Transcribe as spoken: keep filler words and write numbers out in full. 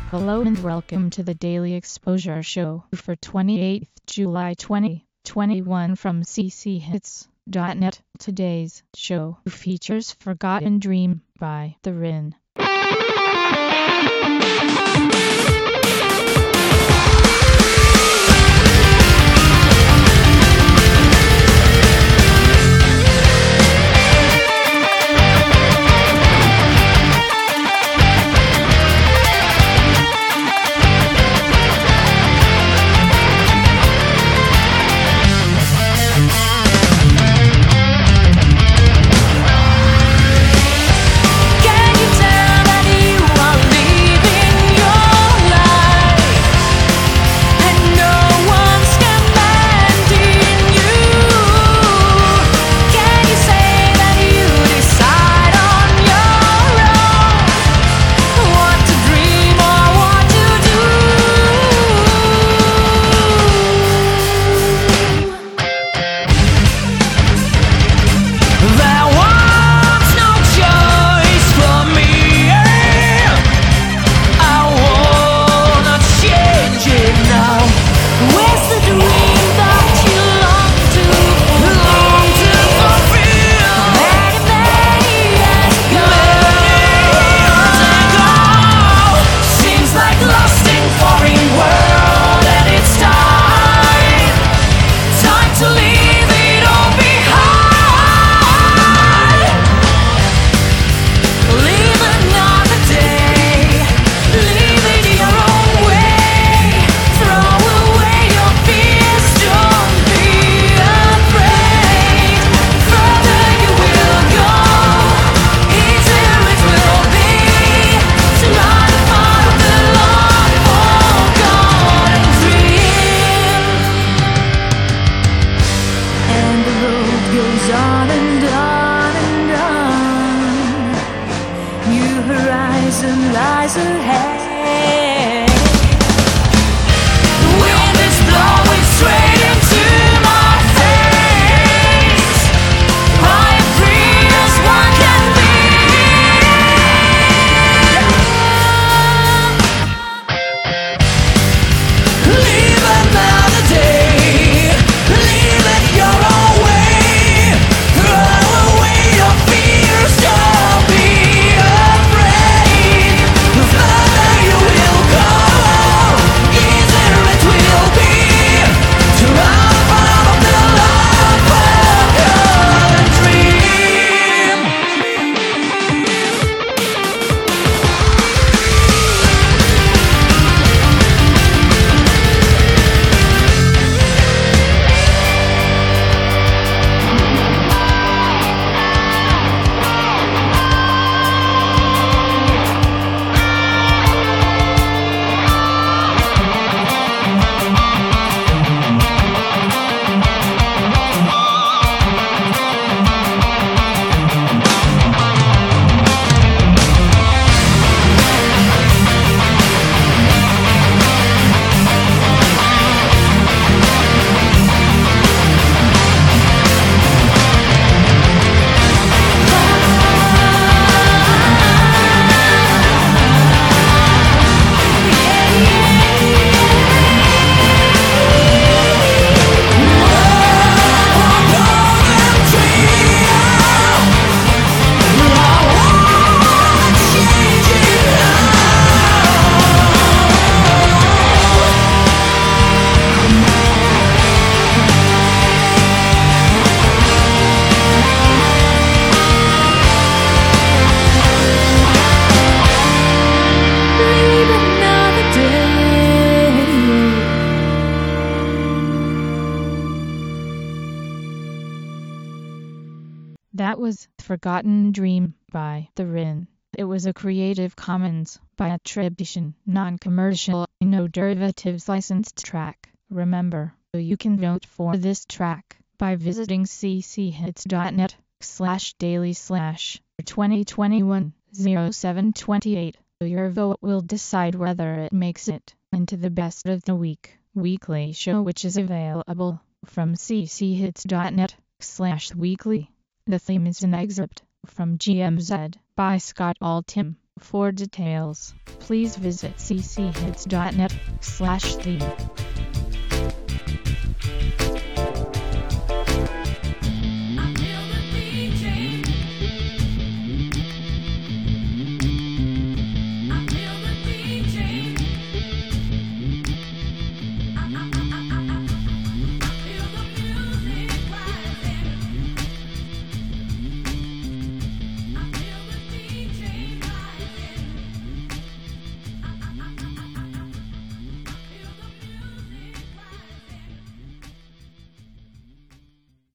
Hello and welcome to the Daily Exposure Show for twenty-eighth July twenty twenty-one from c c hits dot net. Today's show features Forgotten Dream by The Rin. Horizon lies ahead. The wind is blowing straight into my face. I am free as one can be. Live another day. Live it your own way. Throw away your fears. Don't be That was Forgotten Dream by The Rin. It was a Creative Commons by attribution, non-commercial, no derivatives licensed track. Remember, you can vote for this track by visiting c c hits dot net slash daily slash twenty twenty-one oh seven twenty-eight. Your vote will decide whether it makes it into the best of the week weekly show, which is available from c c hits dot net slash weekly. The theme is an excerpt from G M Z by Scott Altham. For details, please visit c c hits dot net slash theme.